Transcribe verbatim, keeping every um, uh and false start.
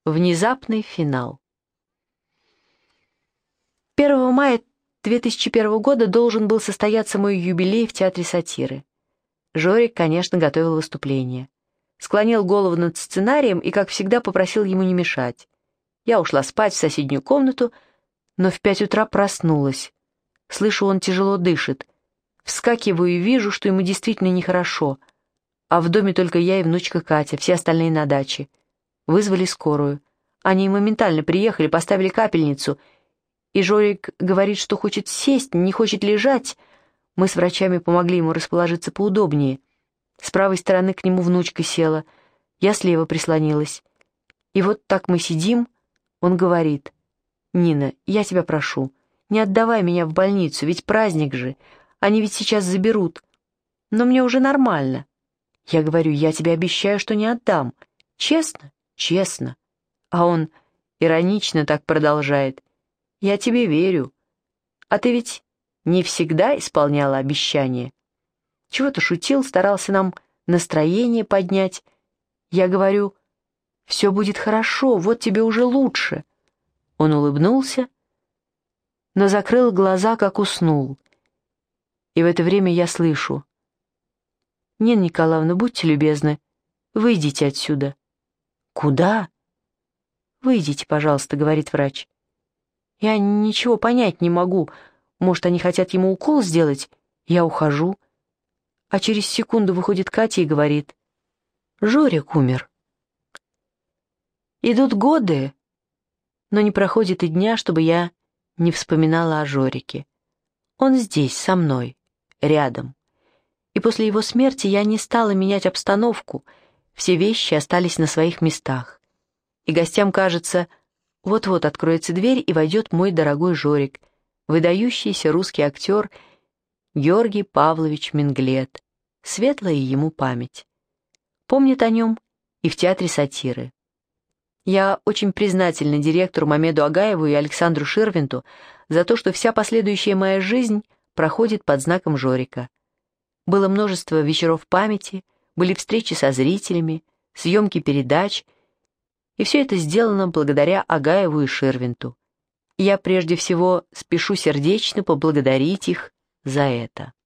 Внезапный финал. первого мая две тысячи первого года должен был состояться мой юбилей в Театре сатиры. Жорик, конечно, готовил выступление. Склонил голову над сценарием и, как всегда, попросил ему не мешать. Я ушла спать в соседнюю комнату, но в пять утра проснулась. Слышу, он тяжело дышит. Вскакиваю и вижу, что ему действительно нехорошо. А в доме только я и внучка Катя, все остальные на даче. Вызвали скорую. Они моментально приехали, поставили капельницу. И Жорик говорит, что хочет сесть, не хочет лежать. Мы с врачами помогли ему расположиться поудобнее. С правой стороны к нему внучка села. Я слева прислонилась. И вот так мы сидим. Он говорит: «Нина, я тебя прошу, не отдавай меня в больницу, ведь праздник же. Они ведь сейчас заберут. Но мне уже нормально». Я говорю: «Я тебе обещаю, что не отдам. Честно?» «Честно». А он иронично так продолжает: «Я тебе верю. А ты ведь не всегда исполняла обещания». Чего-то шутил, старался нам настроение поднять. Я говорю: «Все будет хорошо, вот тебе уже лучше». Он улыбнулся, но закрыл глаза, как уснул. И в это время я слышу: «Нина Николаевна, будьте любезны, выйдите отсюда». «Куда?» «Выйдите, пожалуйста», — говорит врач. Я ничего понять не могу. Может, они хотят ему укол сделать? Я ухожу. А через секунду выходит Катя и говорит: «Жорик умер». Идут годы, но не проходит и дня, чтобы я не вспоминала о Жорике. Он здесь, со мной, рядом. И после его смерти я не стала менять обстановку, все вещи остались на своих местах. И гостям кажется, вот-вот откроется дверь и войдет мой дорогой Жорик, выдающийся русский актер Георгий Павлович Менглет, светлая ему память. Помнят о нем и в Театре сатиры. Я очень признательна директору Мамеду Агаеву и Александру Ширвинту за то, что вся последующая моя жизнь проходит под знаком Жорика. Было множество вечеров памяти, были встречи со зрителями, съемки передач, и все это сделано благодаря Агаеву и Ширвинту. Я прежде всего спешу сердечно поблагодарить их за это.